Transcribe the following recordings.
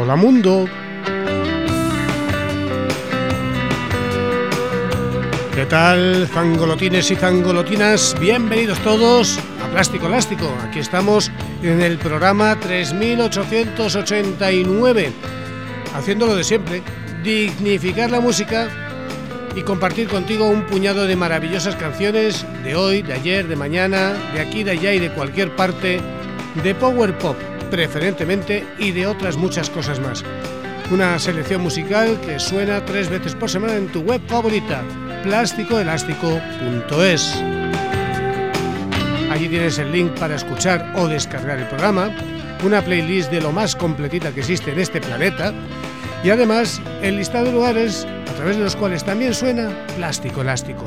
Hola mundo. ¿Qué tal, zangolotines y zangolotinas? Bienvenidos todos a Plástico Elástico. Aquí estamos en el programa 3889, haciéndolo de siempre, dignificar la música y compartir contigo un puñado de maravillosas canciones de hoy, de ayer, de mañana, de aquí, de allá y de cualquier parte, de power pop preferentemente y de otras muchas cosas más. Una selección musical que suena 3 veces por semana en tu web favorita, plásticoelástico.es. Allí tienes el link para escuchar o descargar el programa, una playlist de lo más completita que existe en este planeta y además el listado de lugares a través de los cuales también suena Plástico Elástico.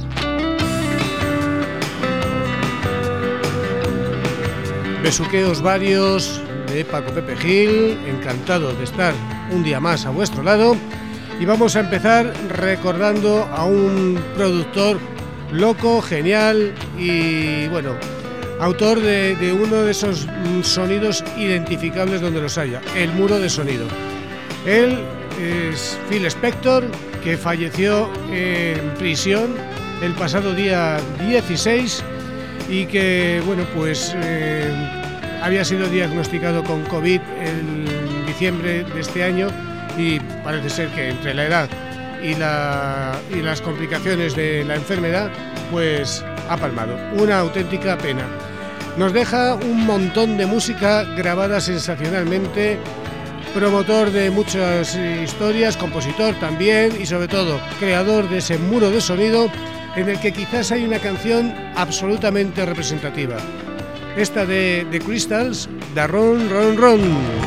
Besuqueos varios de Paco Pepe Gil, encantado de estar un día más a vuestro lado y vamos a empezar recordando a un productor loco, genial y bueno, autor de uno de esos sonidos identificables donde los haya, el muro de sonido. Él es Phil Spector, que falleció en prisión el pasado día 16 y que bueno, pues había sido diagnosticado con COVID en diciembre de este año y parece ser que entre la edad y las complicaciones de la enfermedad pues ha palmado. Una auténtica pena. Nos deja un montón de música grabada sensacionalmente, promotor de muchas historias, compositor también y sobre todo creador de ese muro de sonido en el que quizás hay una canción absolutamente representativa. Esta de The Crystals, da Ron Ron Ron.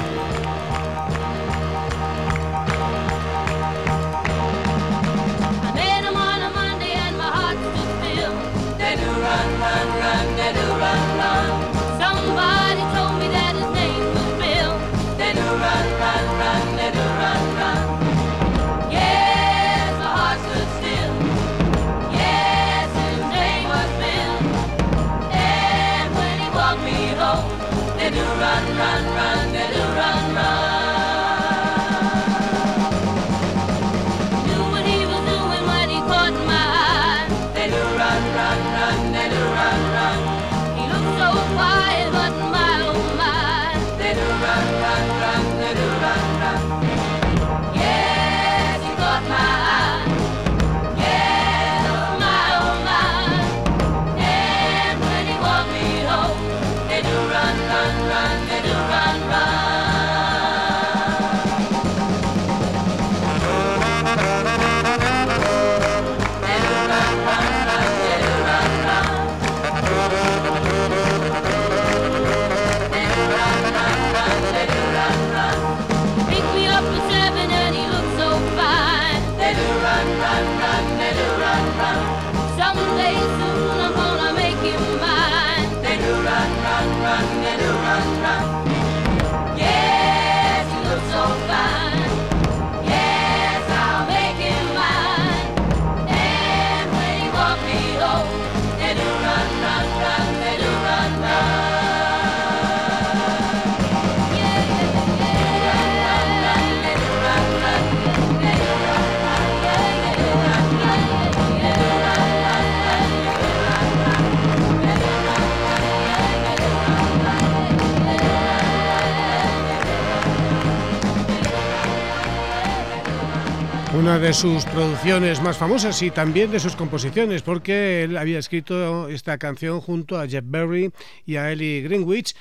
Una de sus producciones más famosas y también de sus composiciones, porque él había escrito esta canción junto a Jeff Berry y a Ellie Greenwich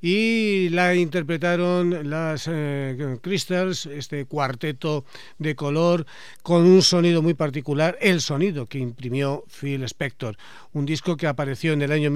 y la interpretaron las Crystals, este cuarteto de color con un sonido muy particular, el sonido que imprimió Phil Spector, un disco que apareció en el año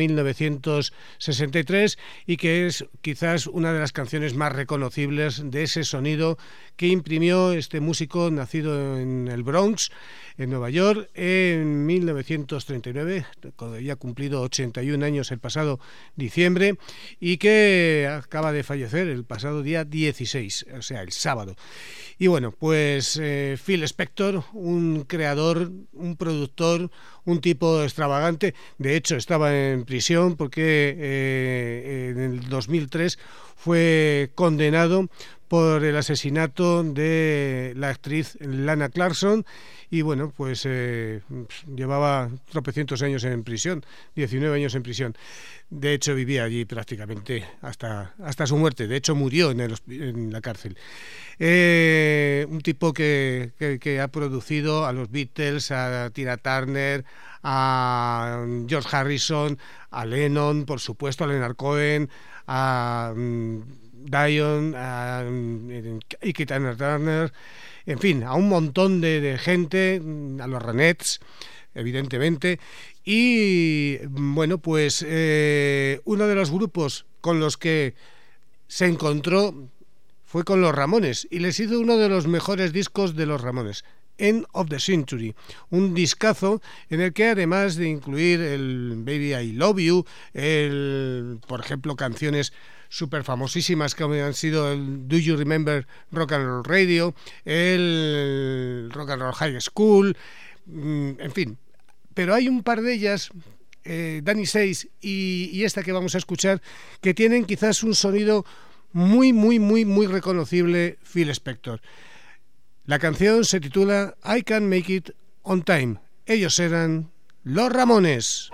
1963 y que es quizás una de las canciones más reconocibles de ese sonido que imprimió este músico nacido en el Bronx, en Nueva York, en 1939, cuando había cumplido 81 años el pasado diciembre, y que acaba de fallecer el pasado día 16, o sea, el sábado. Y bueno, pues Phil Spector, un creador, un productor, un tipo extravagante. De hecho, estaba en prisión porque en el 2003 fue condenado por el asesinato de la actriz Lana Clarkson, y bueno, pues llevaba tropecientos años en prisión, 19 años en prisión. De hecho, vivía allí prácticamente hasta su muerte. De hecho, murió en la cárcel. Un tipo que ha producido a los Beatles, a Tina Turner, a George Harrison, a Lennon, por supuesto, a Leonard Cohen, a Dion, a Ike Turner, en fin, a un montón de gente, a los Ronettes, evidentemente. Y bueno, pues uno de los grupos con los que se encontró fue con los Ramones, y les hizo uno de los mejores discos de los Ramones, End of the Century, un discazo en el que, además de incluir el Baby I Love You, por ejemplo, canciones súper famosísimas como han sido el Do You Remember Rock and Roll Radio, el Rock and Roll High School, en fin. Pero hay un par de ellas, Danny Says y esta que vamos a escuchar, que tienen quizás un sonido muy reconocible, Phil Spector. La canción se titula I Can't Make It On Time. Ellos eran los Ramones.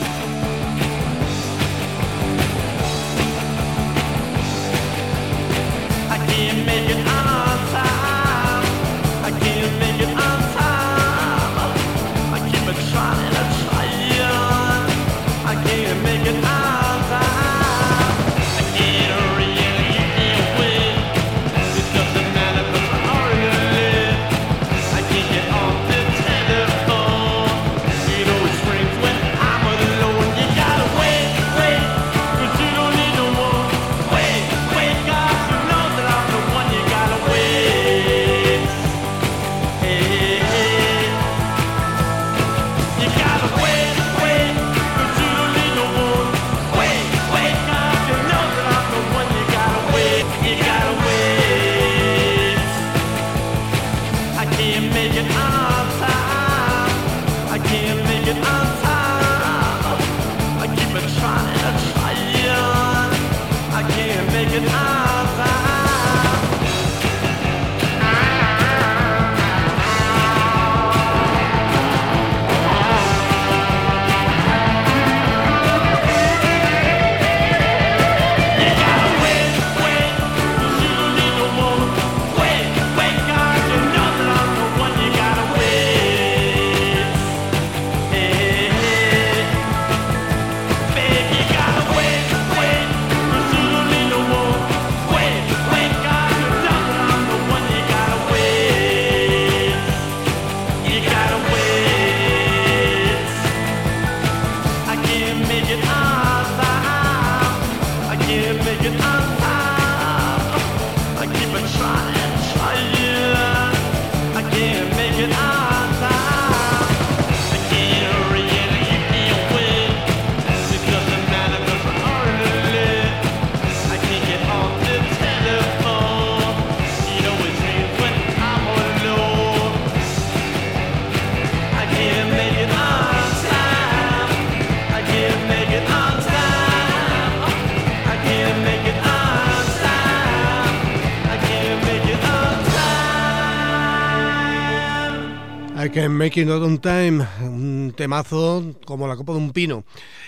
I Can Make It On Time, un temazo como la copa de un pino.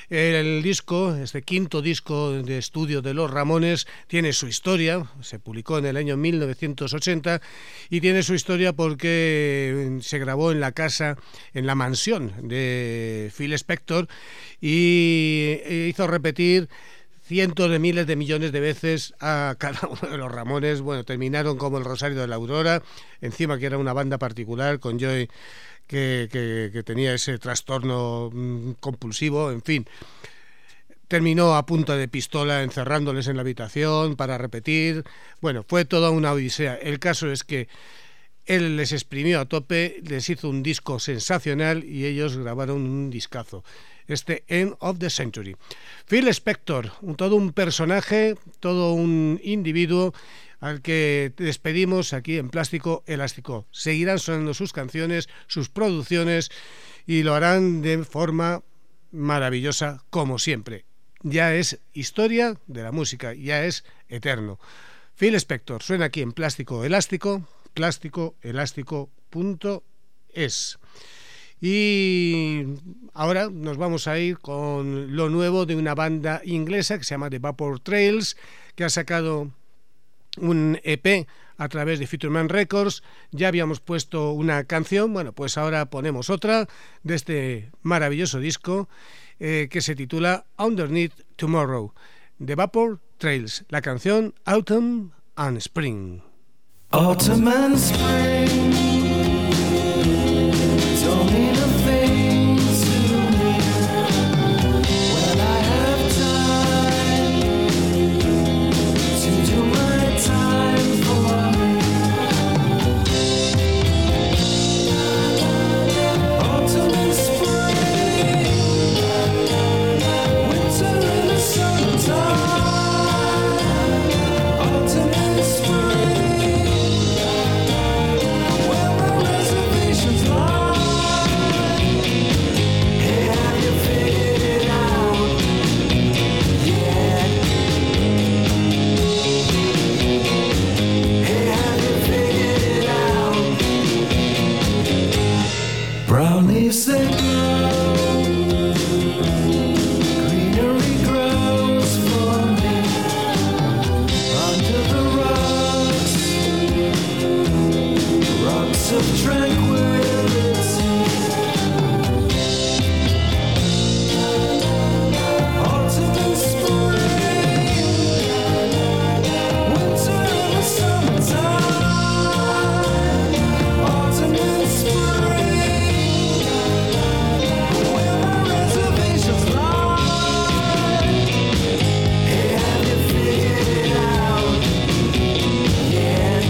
El disco, este quinto disco de estudio de los Ramones, tiene su historia. Se publicó en el año 1980 y tiene su historia porque se grabó en la casa, en la mansión de Phil Spector, y hizo repetir cientos de miles de millones de veces a cada uno de los Ramones. Bueno, terminaron como el Rosario de la Aurora, encima que era una banda particular con Joey que tenía ese trastorno compulsivo, en fin. Terminó a punta de pistola encerrándoles en la habitación para repetir. Bueno, fue toda una odisea. El caso es que él les exprimió a tope, les hizo un disco sensacional y ellos grabaron un discazo, este End of the Century. Phil Spector, todo un personaje, todo un individuo al que despedimos aquí en Plástico Elástico. Seguirán sonando sus canciones, sus producciones, y lo harán de forma maravillosa como siempre. Ya es historia de la música, ya es eterno. Phil Spector suena aquí en Plástico Elástico, plásticoelástico.es. Y ahora nos vamos a ir con lo nuevo de una banda inglesa que se llama The Vapor Trails, que ha sacado un EP a través de Future Man Records. Ya habíamos puesto una canción, bueno, pues ahora ponemos otra de este maravilloso disco que se titula Underneath Tomorrow. The Vapor Trails, la canción Autumn and Spring. Autumn and spring don't mean a thing to me when I have time to do my time for me. Autumn and spring, winter and the summertime. Autumn and spring, where my reservations lie. Hey, have you figured it out yet? Hey, have you figured it out? Brown leaves they grow, greenery grows for me under the rocks of tranquility. Autumn and spring, winter and the summertime. Autumn and spring, where my reservations lie. Hey, have you figured it out yet?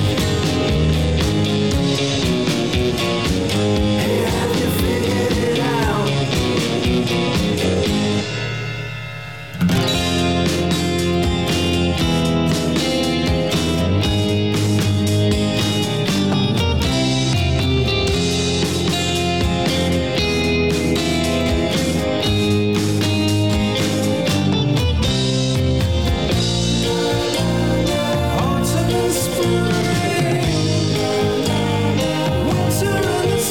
Hey, have you figured it out? Autumn and spring, winter and the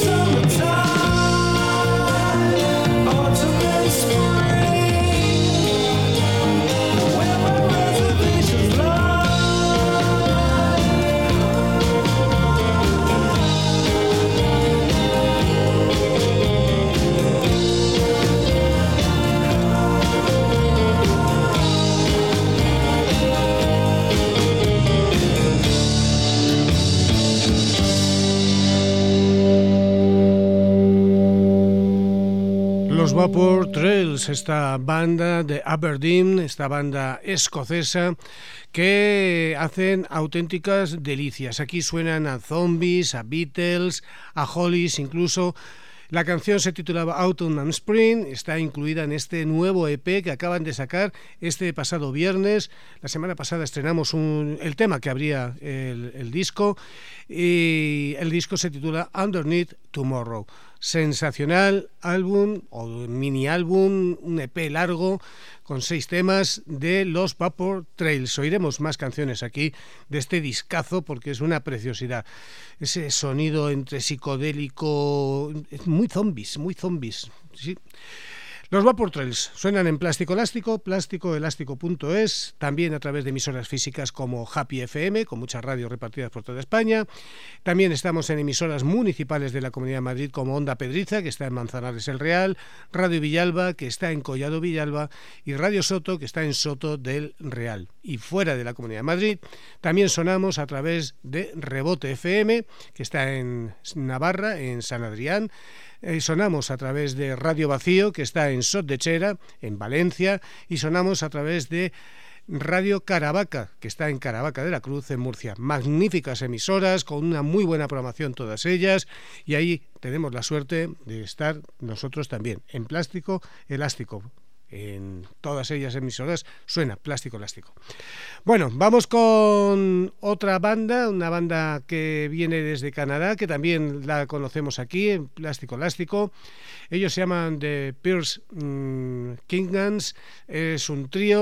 summertime. Autumn and spring, where my reservations lie. Los Vapor Trails, esta banda de Aberdeen, esta banda escocesa que hacen auténticas delicias. Aquí suenan a Zombies, a Beatles, a Hollies, incluso. La canción se titulaba Autumn and Spring, está incluida en este nuevo EP que acaban de sacar este pasado viernes. La semana pasada estrenamos el tema que abría el disco, y el disco se titula Underneath Tomorrow. Sensacional álbum o mini álbum, un EP largo con 6 temas de los Vapor Trails. Oiremos más canciones aquí de este discazo porque es una preciosidad. Ese sonido entre psicodélico, muy zombies, sí. Los Vapor Trails suenan en Plástico Elástico, plásticoelástico.es, también a través de emisoras físicas como Happy FM, con muchas radios repartidas por toda España. También estamos en emisoras municipales de la Comunidad de Madrid como Onda Pedriza, que está en Manzanares el Real, Radio Villalba, que está en Collado Villalba, y Radio Soto, que está en Soto del Real. Y fuera de la Comunidad de Madrid también sonamos a través de Rebote FM, que está en Navarra, en San Adrián. Sonamos a través de Radio Vacío, que está en Sot de Chera, en Valencia, y sonamos a través de Radio Caravaca, que está en Caravaca de la Cruz, en Murcia. Magníficas emisoras, con una muy buena programación todas ellas, y ahí tenemos la suerte de estar nosotros también, en Plástico Elástico. En todas ellas emisoras suena Plástico Elástico. Bueno, vamos con otra banda, una banda que viene desde Canadá, que también la conocemos aquí en Plástico Elástico. Ellos se llaman The Pierce Kingdons, es un trío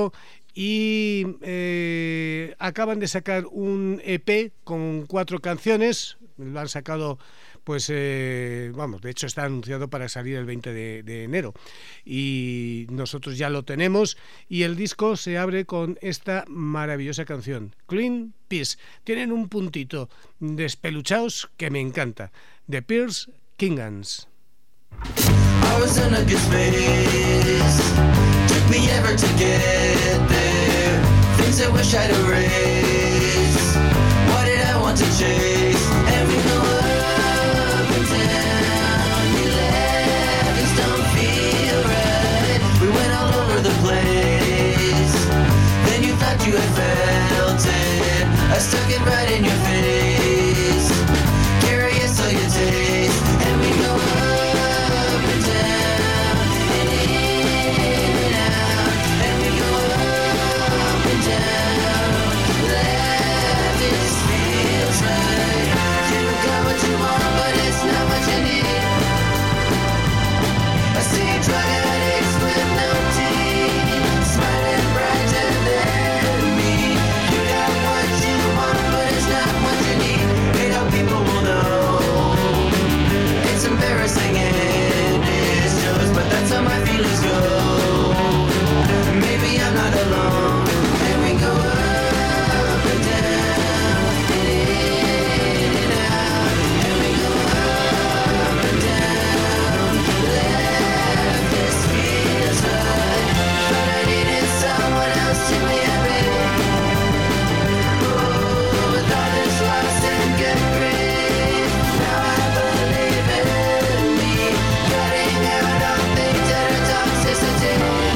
y acaban de sacar un EP con 4 canciones. Lo han sacado, pues de hecho está anunciado para salir el 20 de enero y nosotros ya lo tenemos, y el disco se abre con esta maravillosa canción, Clean Peace. Tienen un puntito de espeluchaos que me encanta, The Pierce Kingans. I was in a good space. Took me ever to get there. Things I wish I'd erase. What did I want to chase? And we go up and down. You left, things don't feel right. We went all over the place. Then you thought you had felt it. I stuck it right in your face. Curious so you taste. And we go up and down, and in and out, and we go up and down. Life just feels right. You got what you want, but it's not what you need. I see drug addicts with no teeth, smiling brighter than me. You got what you want, but it's not what you need. Hate how people will know. It's embarrassing and it shows, but that's how my feelings go. Maybe I'm not alone. And we go up and down, and in and out, and we go up and down. Life just feels right, but I needed someone else to be happy. Oh, with all this lost and good grief, now I believe in me. Cutting out all things that are toxicity.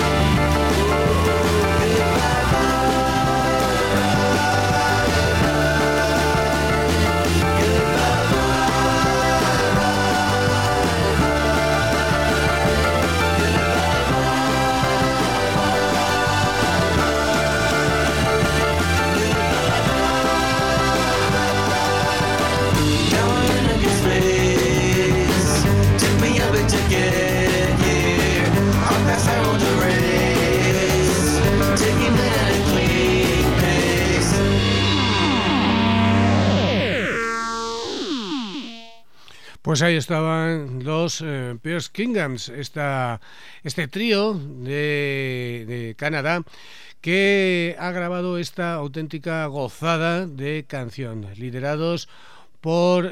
Now I'm in a good space. Took me a bit to get here. Our past I won't erase. Taking it at a clean pace. Pues ahí estaban los Pierce Kingans, este trío de Canadá que ha grabado esta auténtica gozada de canción, liderados por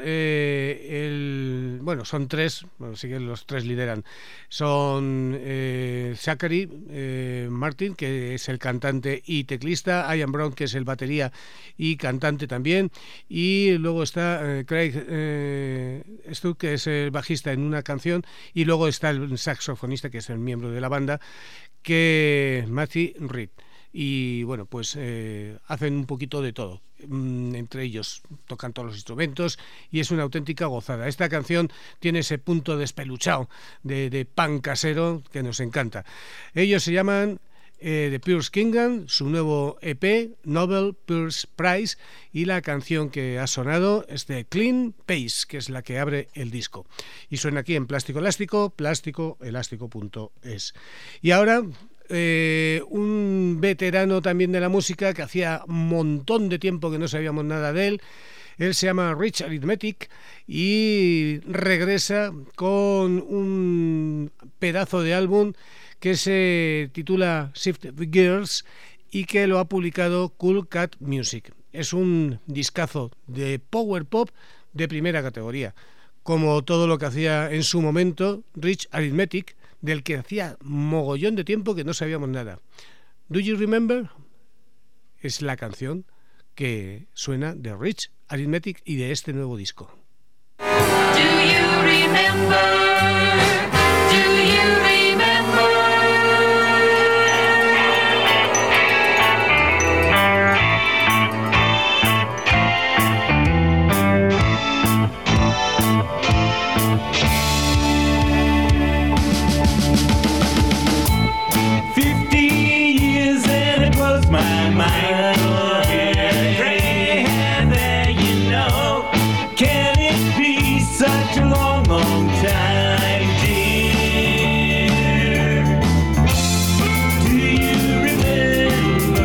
son 3, sí que los 3 lideran, son Zachary Martin, que es el cantante y teclista, Ian Brown, que es el batería y cantante también, y luego está Craig Stuck, que es el bajista en una canción, y luego está el saxofonista, que es el miembro de la banda, que Matthew Reed. Y bueno, pues hacen un poquito de todo, entre ellos tocan todos los instrumentos y es una auténtica gozada. Esta canción tiene ese punto despeluchado de punk casero que nos encanta. Ellos se llaman The Pierce Kingans, su nuevo EP Nobel Peace Prize, y la canción que ha sonado es de Clean Pace, que es la que abre el disco, y suena aquí en Plástico Elástico, plásticoelástico.es. Y ahora un veterano también de la música, que hacía un montón de tiempo que no sabíamos nada de él. Él se llama Rich Arithmetic y regresa con un pedazo de álbum que se titula Shift Gears y que lo ha publicado Cool Cat Music. Es un discazo de power pop de primera categoría, como todo lo que hacía en su momento Rich Arithmetic, del que hacía mogollón de tiempo que no sabíamos nada. Do You Remember? Es la canción que suena de Rich Arithmetic y de este nuevo disco. Do you remember? Do you remember? 50 years and it blows my mind. Gray hair there, you know. Can it be such a long, long time, dear? Do you remember?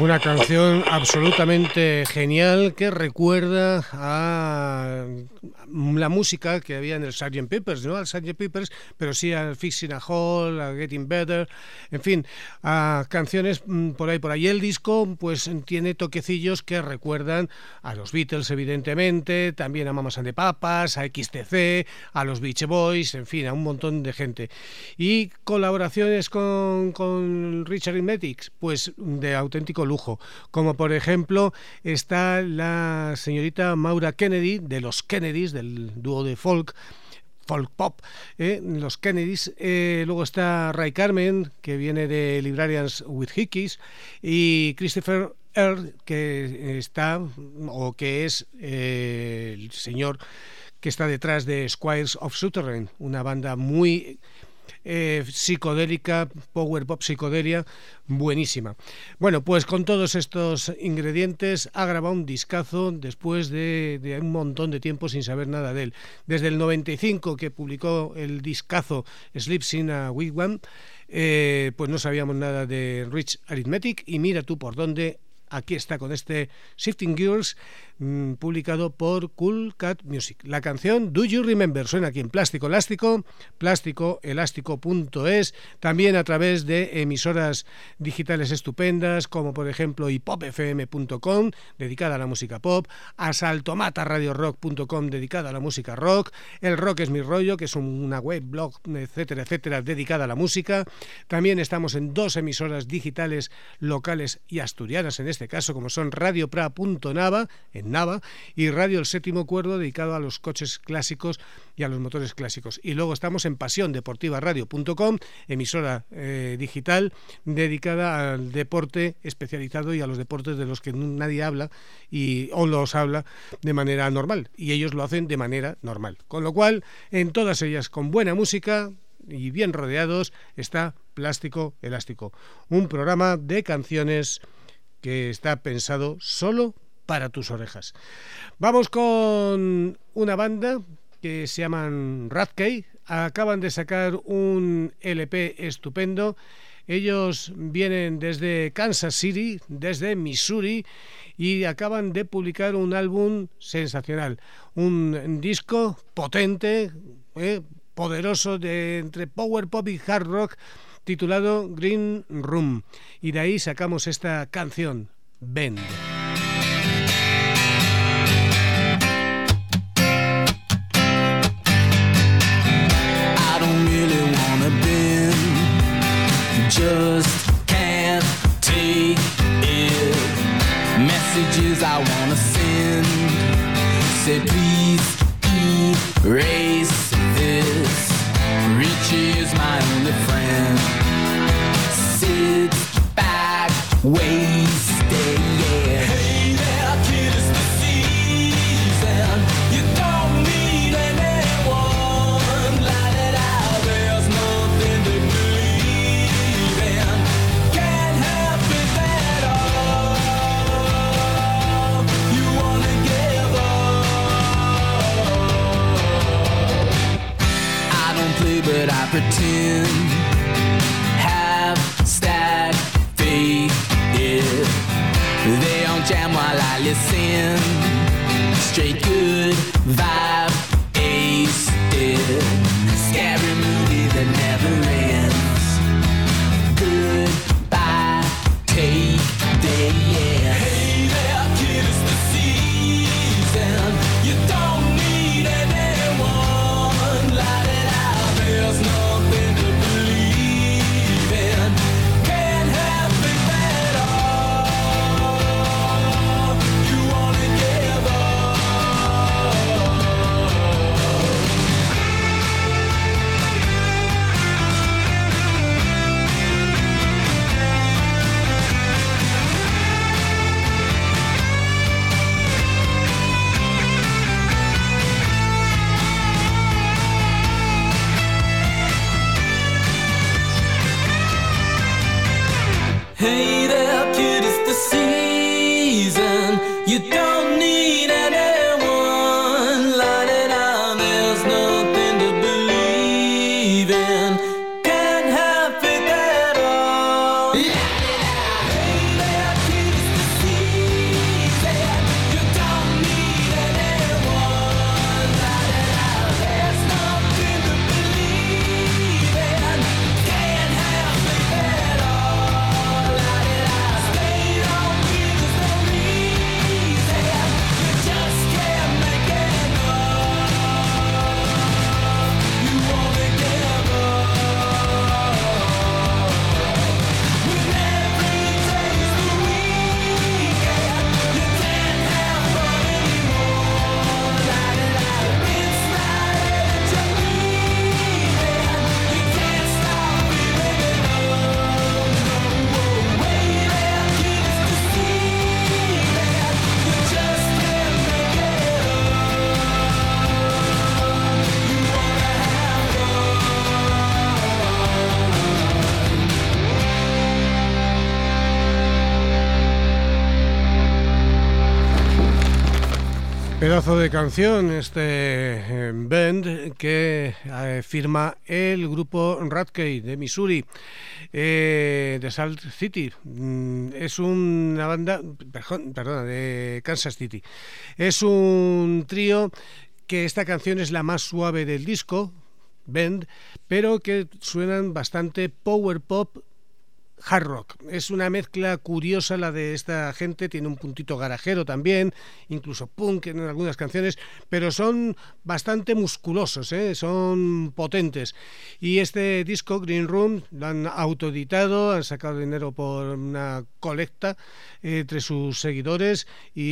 Una canción absolutamente genial que recuerda a la música que había en el Sgt. Pepper's, no al Sgt. Pepper's, pero sí al Fixing a Hole, a Getting Better, en fin, a canciones por ahí. El disco pues tiene toquecillos que recuerdan a los Beatles, evidentemente, también a Mamas and the Papas, a XTC, a los Beach Boys, en fin, a un montón de gente. Y colaboraciones con Richard Arithmetic, pues de auténtico lujo, como por ejemplo está la señorita Maura Kennedy de los Kennedys, del dúo de folk pop, los Kennedys. Luego está Ray Carmen, que viene de Librarians with Hickeys, y Christopher Earl, que está, o que es el señor que está detrás de Squires of Souterrain, una banda muy psicodélica, power pop psicodelia, buenísima. Bueno, pues con todos estos ingredientes ha grabado un discazo después de un montón de tiempo sin saber nada de él. Desde el 95 que publicó el discazo Sleeps in a Wigwam, pues no sabíamos nada de Rich Arithmetic, y mira tú por dónde. Aquí está con este Shifting Gears, publicado por Cool Cat Music. La canción Do You Remember suena aquí en Plástico Elástico, plásticoelástico.es, también a través de emisoras digitales estupendas, como por ejemplo hipopfm.com, dedicada a la música pop, asaltomataradiorock.com, dedicada a la música rock, El Rock es mi rollo, que es una web, blog, etcétera, etcétera, dedicada a la música. También estamos en 2 emisoras digitales locales y asturianas, en este caso, como son Radio Pra.nava, en Nava, y Radio El Séptimo Cuerdo, dedicado a los coches clásicos y a los motores clásicos. Y luego estamos en pasiondeportivaradio.com, emisora digital dedicada al deporte especializado y a los deportes de los que nadie habla o los habla de manera normal, y ellos lo hacen de manera normal. Con lo cual, en todas ellas, con buena música y bien rodeados, está Plástico Elástico, un programa de canciones que está pensado solo para tus orejas. Vamos con una banda que se llaman Ratkay. Acaban de sacar un LP estupendo. Ellos vienen desde Kansas City, desde Missouri, y acaban de publicar un álbum sensacional, un disco potente, poderoso, de entre power pop y hard rock, titulado Green Room, y de ahí sacamos esta canción, Bend. I don't really wanna bend, just can't take it. Messages I wanna send, say please erase this. Richie is my only friend. Sit back, wasted, yeah. Hey there, kid, it's the season. You don't need anyone. Light it out, there's nothing to believe in. Can't help it at all. You wanna give up. I don't play, but I pretend. Have stack faith, yeah. They don't jam while I listen. Straight good vibe, ace, yeah. Scary movie that never ends. Goodbye, take day, yeah. Hey there, kid, it's the season. You don't need anyone. Light it out, there's nothing to believe in. Can't help it at all. You wanna give up. Hey there, kid, it's the season. You don't need anyone. Light it out, there's nothing to believe in. Can't help it at all. Light it out. Hey there, kid, Pedazo de canción, Bend, que firma el grupo Ratkey de Missouri, de Salt City. Es una banda, perdona, de Kansas City. Es un trío que esta canción es la más suave del disco, Bend, pero que suenan bastante power pop, hard rock. Es una mezcla curiosa la de esta gente, tiene un puntito garajero también, incluso punk en algunas canciones, pero son bastante musculosos, son potentes. Y este disco, Green Room, lo han autoeditado, han sacado dinero por una colecta entre sus seguidores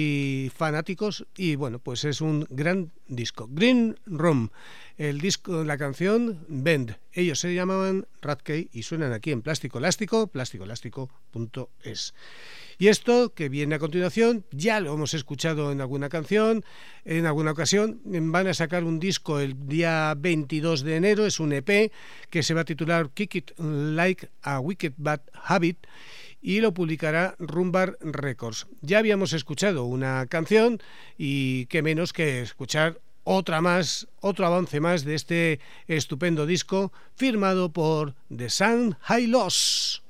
y fanáticos, y bueno, pues es un gran disco. Green Room, el disco, la canción Bend. Ellos se llamaban Ratkey y suenan aquí en Plástico Elástico, plasticoelástico.es. Y esto que viene a continuación, ya lo hemos escuchado en alguna canción, en alguna ocasión. Van a sacar un disco el día 22 de enero, es un EP que se va a titular Kick It Like a Wicked Bad Habit, y lo publicará Rumbar Records. Ya habíamos escuchado una canción y qué menos que escuchar otra más, otro avance más de este estupendo disco firmado por The Sun High Loss.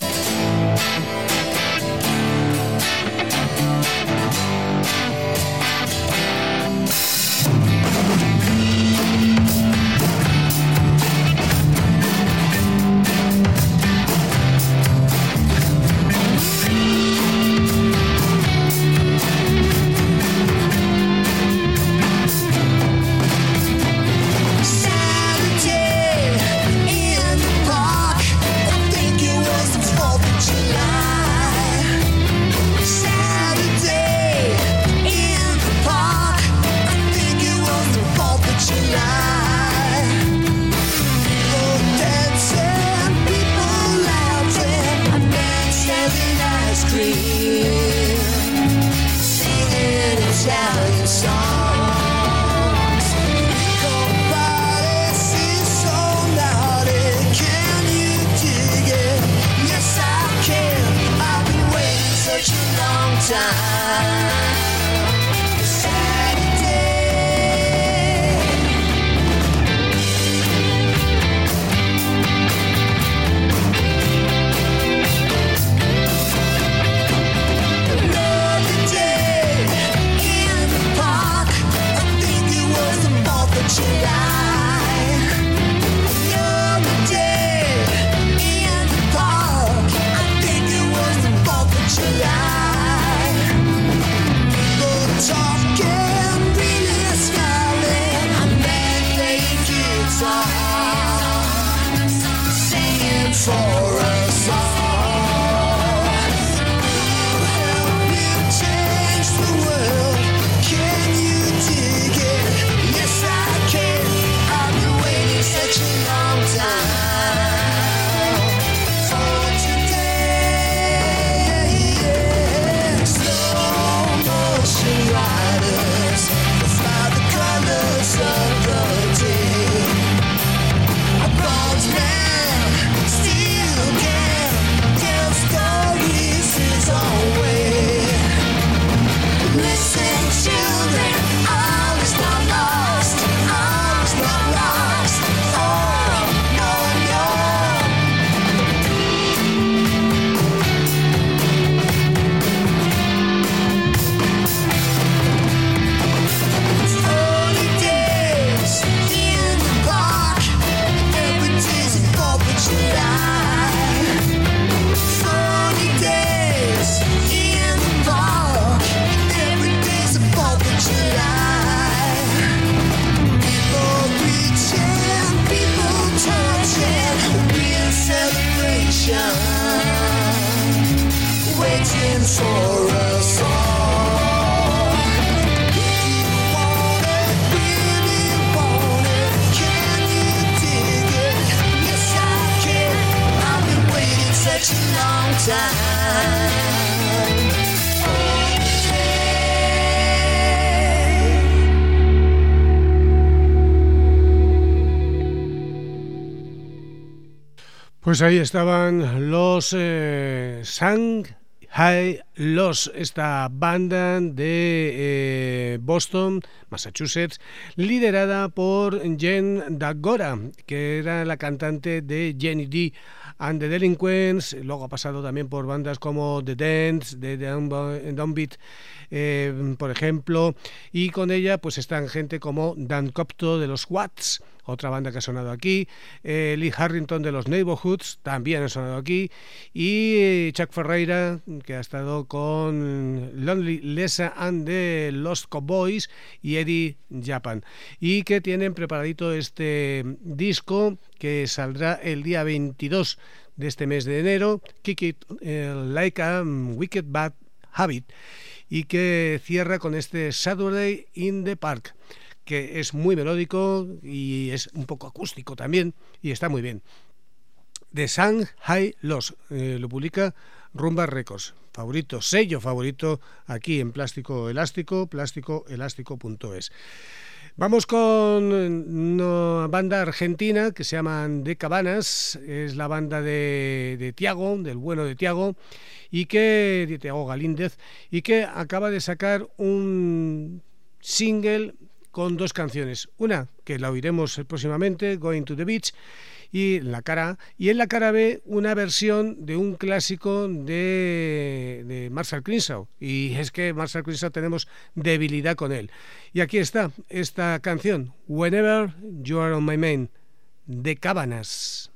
Pues ahí estaban los Shanghai Lost, esta banda de Boston, Massachusetts, liderada por Jen D'Agora, que era la cantante de Jenny D and the Delinquents. Luego ha pasado también por bandas como The Dents, The Downbeat, por ejemplo, y con ella pues están gente como Dan Copto de los Watts, otra banda que ha sonado aquí, Lee Harrington de los Neighborhoods, también ha sonado aquí, y Chuck Ferreira, que ha estado con Lonely Lesa and the Lost Cowboys, y Eddie Japan, y que tienen preparadito este disco que saldrá el día 22 de este mes de enero, Kick It Like a Wicked Bad Habit, y que cierra con este Saturday in the Park, que es muy melódico y es un poco acústico también, y está muy bien. The Shanghai Lost, lo publica Rumba Records, sello favorito aquí en Plástico Elástico, plásticoelástico.es. Vamos con una banda argentina que se llaman The Cabanas, es la banda de Tiago, del bueno de Tiago, de Tiago Galíndez, y que acaba de sacar un single con dos canciones, una que la oiremos próximamente, Going to the Beach, y en la cara B una versión de un clásico de Marshall Crenshaw, y es que Marshall Crenshaw tenemos debilidad con él, y aquí está esta canción, Whenever You Are on My Mind, de Cabanas.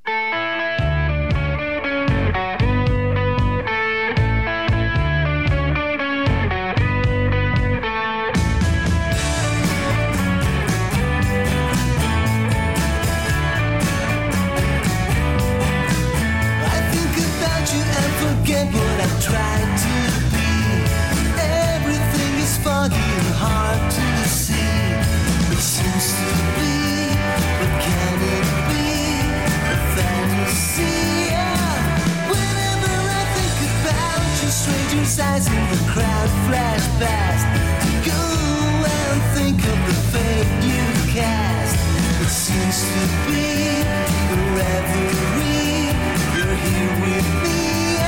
Forget what I tried to be. Everything is foggy and hard to see. It seems to be, but can it be a fantasy? Yeah. Whenever I think about you, strangers' eyes in the crowd flash past. Go and think of the fate you cast. It seems to be a reverie. You're here with me.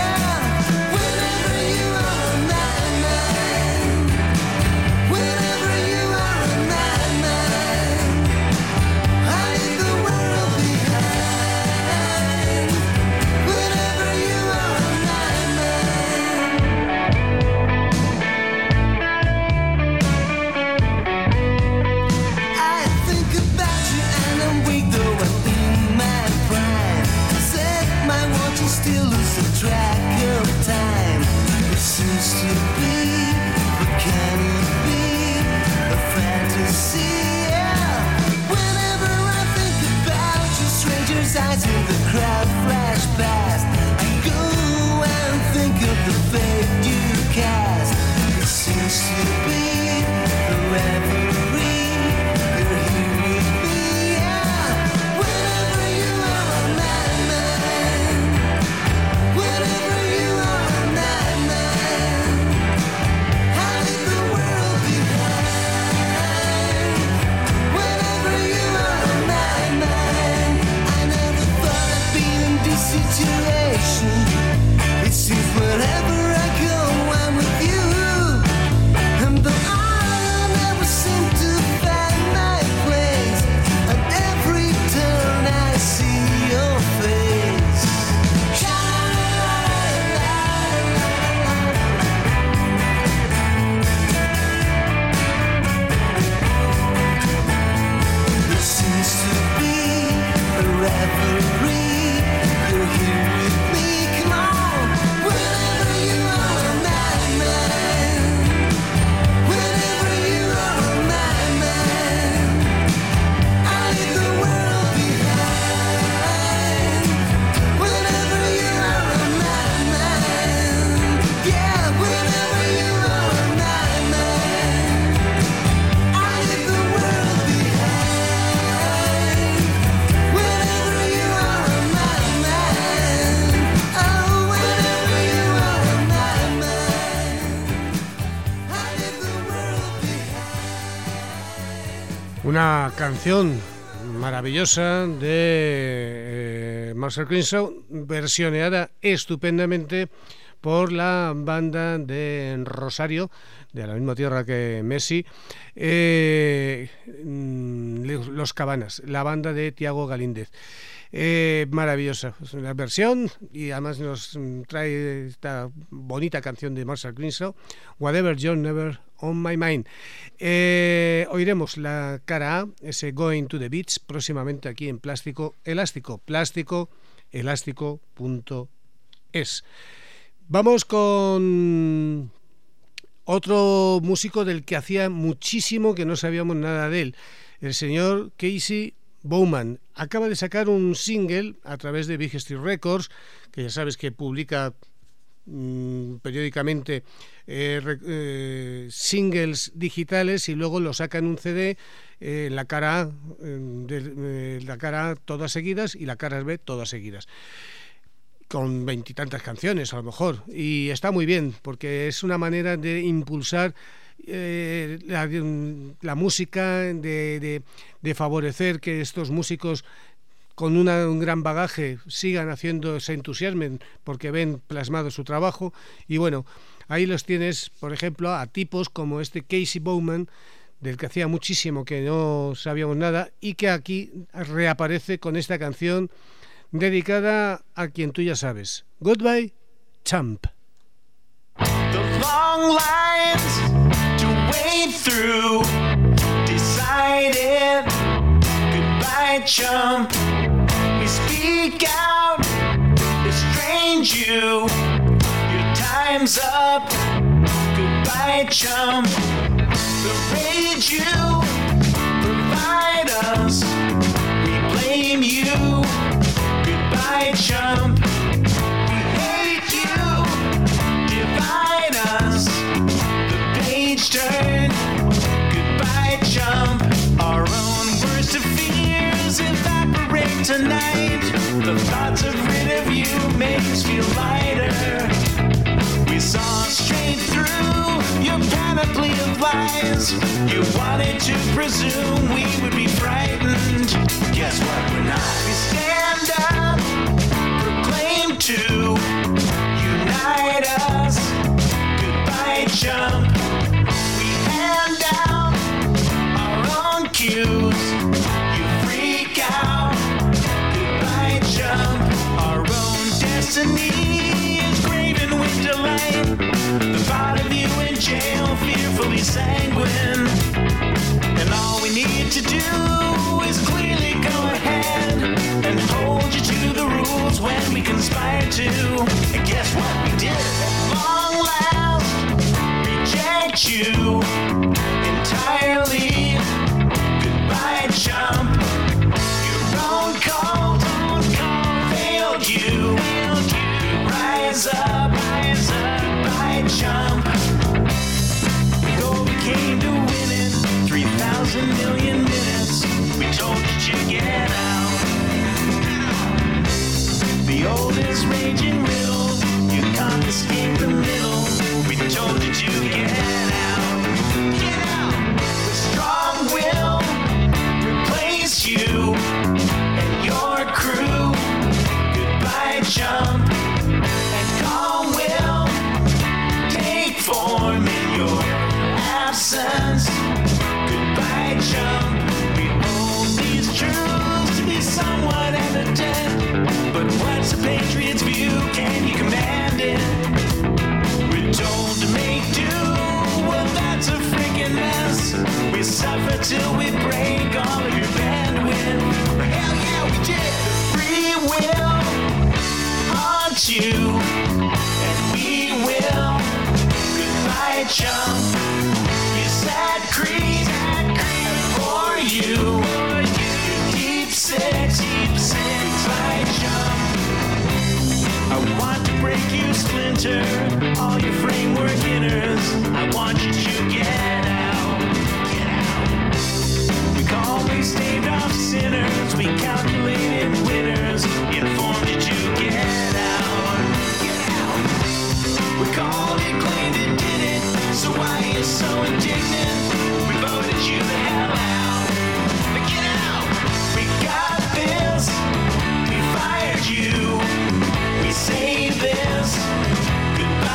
Eyes in the crowd flash past. I go and think of the fate you cast. It seems to be a reverie. You're here with me, yeah. Whenever you are on my mind, whenever you are on my mind, I leave the world behind. Whenever you are on my mind, situation. It seems wherever I go, I'm with you. And though I never seem to find my place, at every turn I see your face. It seems to be a reverie. You're here with me, come on. Whenever you are on my mind, whenever you are on my mind, I leave the world behind. Whenever you are on my mind, yeah, whenever you are on my mind, I leave the world behind. Whenever you are on my Una canción maravillosa de Marshall Crenshaw, versioneada estupendamente por la banda de Rosario, de la misma tierra que Messi, Los Cabanas, la banda de Tiago Galíndez. Maravillosa, es una versión, y además nos trae esta bonita canción de Marshall Crenshaw, Whatever You're Never on My Mind. Oiremos la cara A, ese Going to the Beach, próximamente aquí en Plástico Elástico, plásticoelástico.es. Vamos con otro músico del que hacía muchísimo que no sabíamos nada de él, el señor Casey Bowman. Acaba de sacar un single a través de Big Street Records, que ya sabes que publica periódicamente singles digitales y luego lo saca en un CD, la cara A, la cara A todas seguidas y la cara B todas seguidas, con 20 y tantas canciones a lo mejor, y está muy bien porque es una manera de impulsar la música, de favorecer que estos músicos con un gran bagaje sigan haciendo, se entusiasmen porque ven plasmado su trabajo. Y bueno, ahí los tienes, por ejemplo, a tipos como este Casey Bowman, del que hacía muchísimo que no sabíamos nada y que aquí reaparece con esta canción dedicada a quien tú ya sabes, Goodbye Champ. The long lines to wade through, decided, goodbye chump. We speak out, estrange you, your time's up, goodbye chump. The rage you provide us, we blame you, goodbye chump. We hate you, divide us, the page turn, goodbye chump. Our own worst of fears evaporate tonight. The thoughts of rid of you makes feel lighter. We saw straight through your panoply of lies. You wanted to presume we would be frightened. Guess what, we're not. We stand up, proclaim to unite us, goodbye chump. We hand out our own cues, you freak out, goodbye chump. Our own destiny is graven with delight. The thought of you in jail, fearfully sanguine. And all we need to do is clearly go ahead and hold you to the rules when we conspire to. And guess what we did? At long last, reject you entirely. Goodbye, chump. Your own cult failed you. Rise up, goodbye, chump. Though we came to win it, 3,000 million minutes. We told you to get out. The oldest raging riddle, you can't escape the middle. We told you to get out. Get out. The strong will replace you and your crew. Goodbye, chump. And calm will take form in your absence. Goodbye, chump. We hold these truths to be somewhat evident. But what's a patriot's view? Can you command it? We're told to make do. Well, that's a freaking mess. We suffer till we break all of your bandwidth. Hell yeah, we did. The free will haunts you, and we will. Goodbye, chump. You sad creep for you. Your deep six. Goodbye, chump. I want to break you, splinter all your framework inners. I want you to get out. Get out. We calmly staved off sinners. We calculated winners. Informed you to get out. Get out. We called it, claimed it, did it. So why are you so indignant? We voted you the hell out. But get out. We got this. We fired you. We saved this. Goodbye.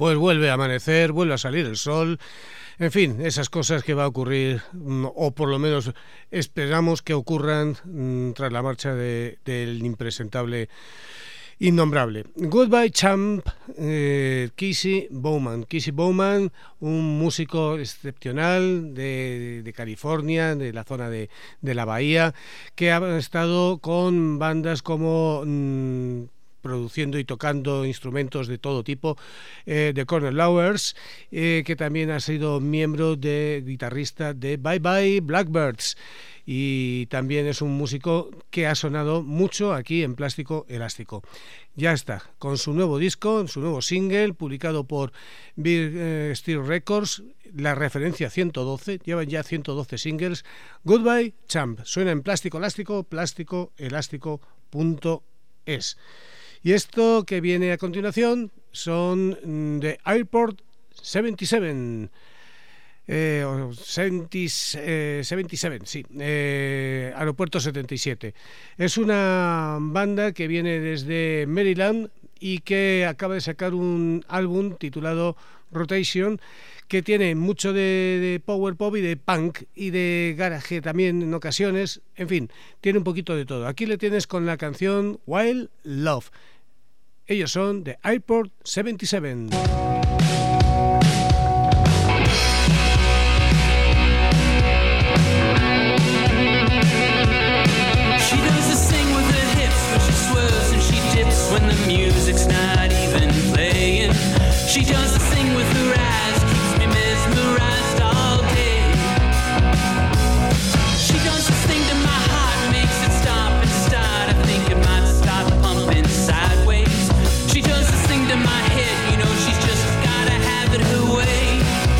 pues vuelve a amanecer, vuelve a salir el sol. En fin, esas cosas que va a ocurrir, o por lo menos esperamos que ocurran tras la marcha del impresentable innombrable. Goodbye Champ, Casey Bowman. Casey Bowman, un músico excepcional de California, de la zona de la Bahía, que ha estado con bandas como produciendo y tocando instrumentos de todo tipo, de Corner Lovers, que también ha sido miembro guitarrista de Bye Bye Blackbirds, y también es un músico que ha sonado mucho aquí en Plástico Elástico. Ya está, con su nuevo disco, su nuevo single, publicado por Big Steel Records, la referencia 112, llevan ya 112 singles. Goodbye Champ, suena en Plástico Elástico, plásticoelástico.es. Y esto que viene a continuación son de Airport 77. 77, sí, Aeropuerto 77. Es una banda que viene desde Maryland y que acaba de sacar un álbum titulado Rotation, que tiene mucho de power pop y de punk y de garage también en ocasiones. En fin, tiene un poquito de todo. Aquí le tienes con la canción Wild Love. Ellos son de Airport 77. When the music's not even playing, she does the thing with her eyes, keeps me mesmerized all day. She does the thing to my heart, makes it stop and start. I think it might start pumping sideways. She does the thing to my head, you know, she's just gotta have it her way.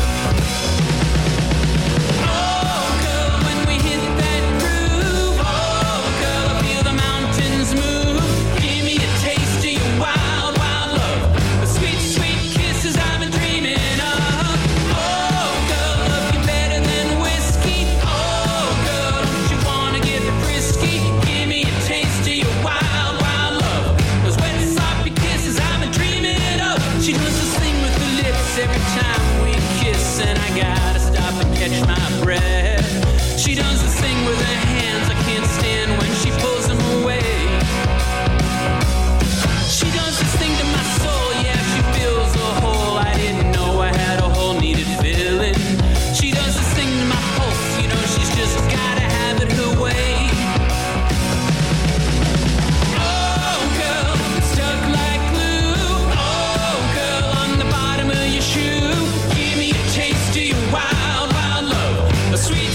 Oh girl, when we hit that groove, oh girl, I feel the mountains move. Give me a taste of your wild, wild love, the sweet, sweet kisses I've been dreaming of. Oh girl, love you better than whiskey. Oh girl, don't you wanna get frisky? Give me a taste of your wild, wild love, those wet, sloppy kisses I've been dreaming of. She does this thing with her lips every time we kiss, and I gotta stop and catch my breath. She does this thing with her hands I can't stand when she pulls them away. She does this thing to my soul, yeah, she fills a hole I didn't know I had, a hole needed filling. She does this thing to my pulse, you know, she's just gotta have it her way. Oh girl, stuck like glue. Oh girl, on the bottom of your shoe. Give me a taste of your wild, wild love, a sweet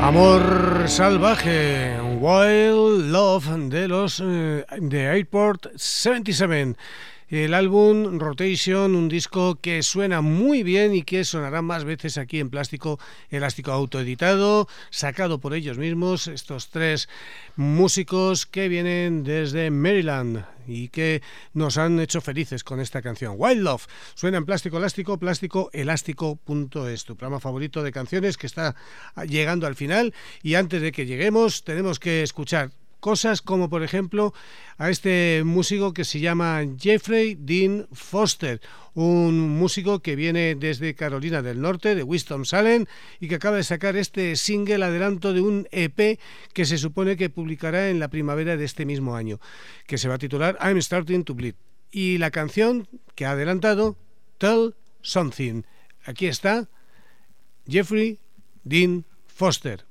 Amor salvaje, Wild Love de los de Airport 77. El álbum Rotation, un disco que suena muy bien y que sonará más veces aquí en Plástico Elástico, autoeditado, sacado por ellos mismos, estos tres músicos que vienen desde Maryland y que nos han hecho felices con esta canción. Wild Love suena en Plástico Elástico, plásticoelástico.es, tu programa favorito de canciones que está llegando al final, y antes de que lleguemos tenemos que escuchar cosas como, por ejemplo, a este músico que se llama Jeffrey Dean Foster, un músico que viene desde Carolina del Norte, de Winston-Salem, y que acaba de sacar este single adelanto de un EP que se supone que publicará en la primavera de este mismo año, que se va a titular I'm Starting to Bleed. Y la canción que ha adelantado, Tell Something. Aquí está Jeffrey Dean Foster.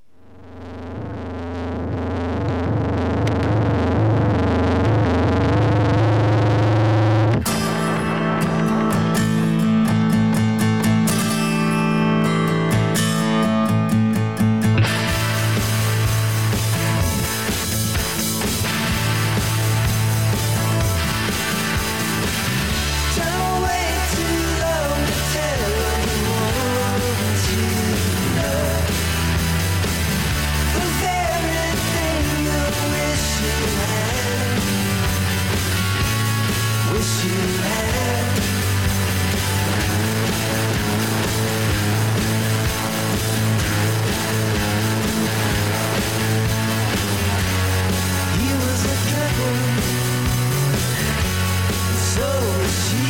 Don't wait too long to tell anyone to love. The very thing you wish you had. Wish you had. He was a couple. So is she.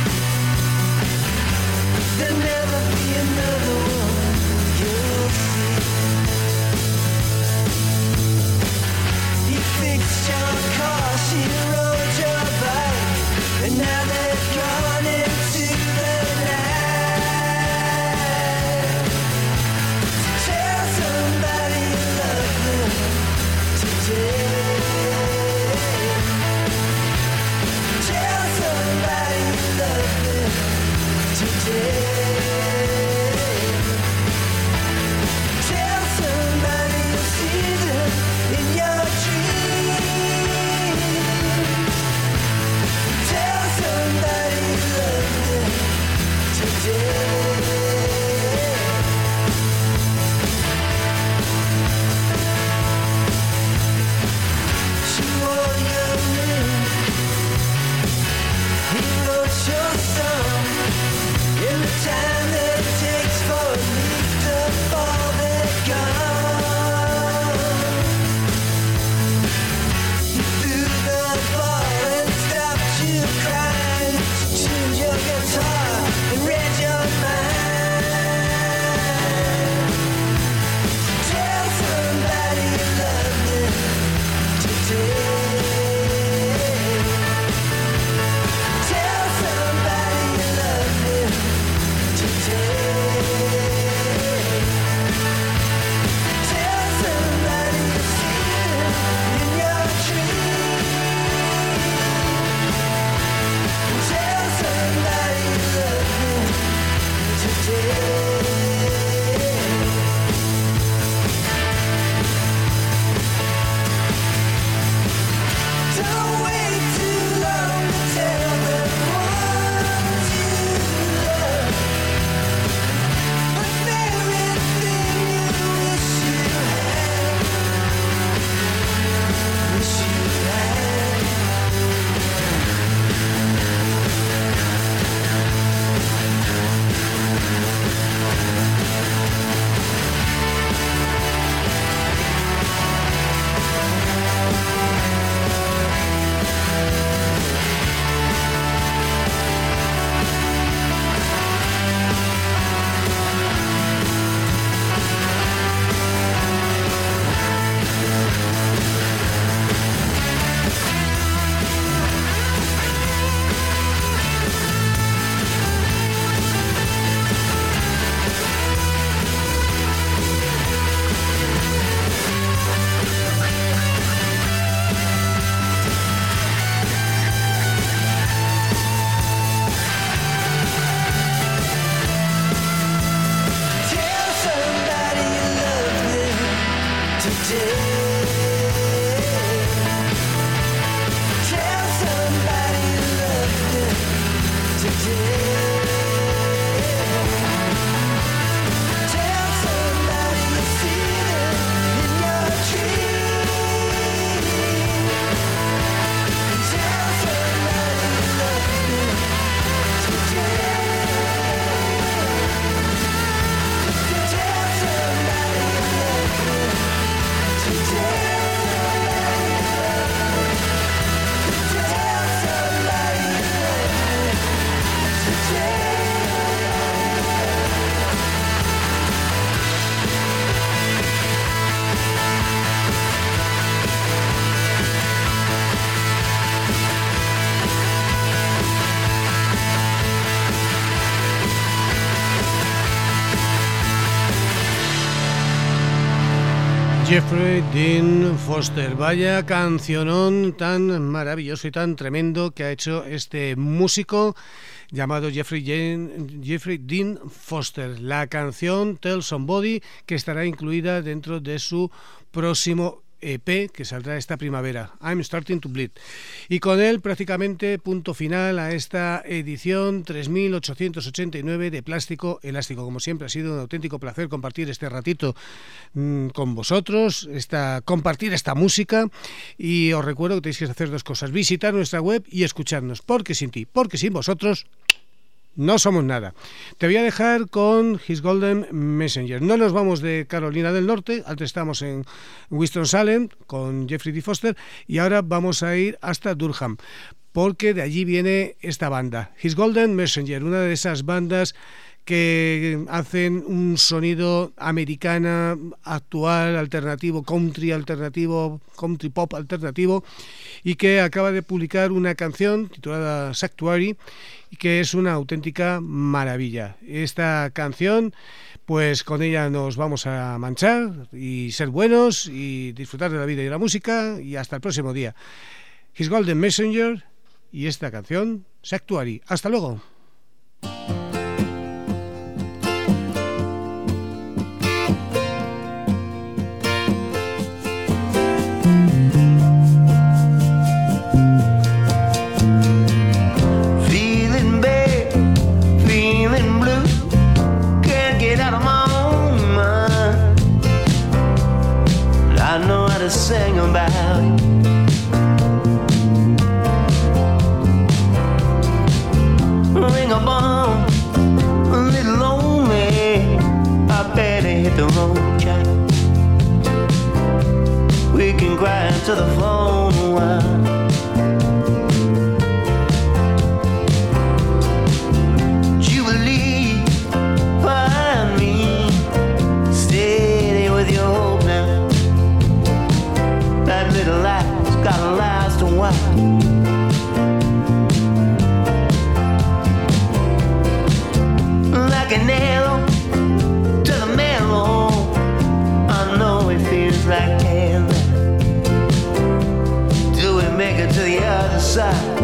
There'll never be another one, you'll see. He fixed your car, she rode your bike, and now they're Jeffrey Dean Foster, vaya cancionón tan maravilloso y tan tremendo que ha hecho este músico llamado Jeffrey Dean Foster. La canción Tell Somebody, que estará incluida dentro de su próximo EP que saldrá esta primavera, I'm Starting to Bleed. Y con él prácticamente punto final a esta edición 3889 de Plástico Elástico. Como siempre, ha sido un auténtico placer compartir este ratito con vosotros, compartir esta música, y os recuerdo que tenéis que hacer dos cosas: visitar nuestra web y escucharnos, porque sin ti, porque sin vosotros no somos nada. Te voy a dejar con His Golden Messenger. No nos vamos de Carolina del Norte, antes estamos en Winston-Salem con Jeffrey D. Foster, y ahora vamos a ir hasta Durham, porque de allí viene esta banda, His Golden Messenger, una de esas bandas que hacen un sonido americana, actual, alternativo, country pop alternativo, y que acaba de publicar una canción titulada Sanctuary, que es una auténtica maravilla. Esta canción, pues con ella nos vamos a manchar y ser buenos y disfrutar de la vida y de la música, y hasta el próximo día. His Golden Messenger y esta canción Sanctuary. Hasta luego. Sing about it. Ring a bell, a little lonely. I better hit the road, child. We can cry to the phone a while. Jubilee, find me steady with your hope now. That little light's gotta last a while. Like an arrow to the marrow, I know it feels like hell. Do we make it to the other side?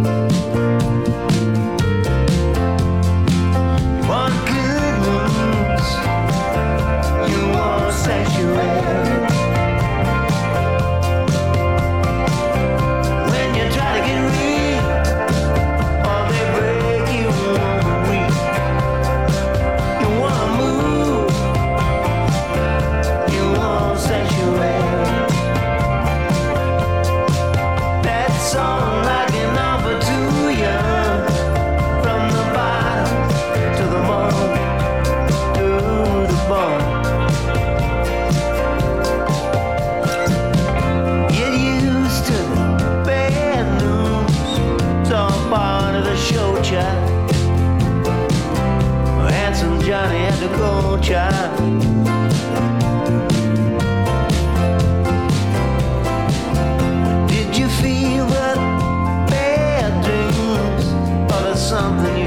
One good news, you want sanctuary. Johnny had to go, child. Did you feel the bad dreams, or there's something you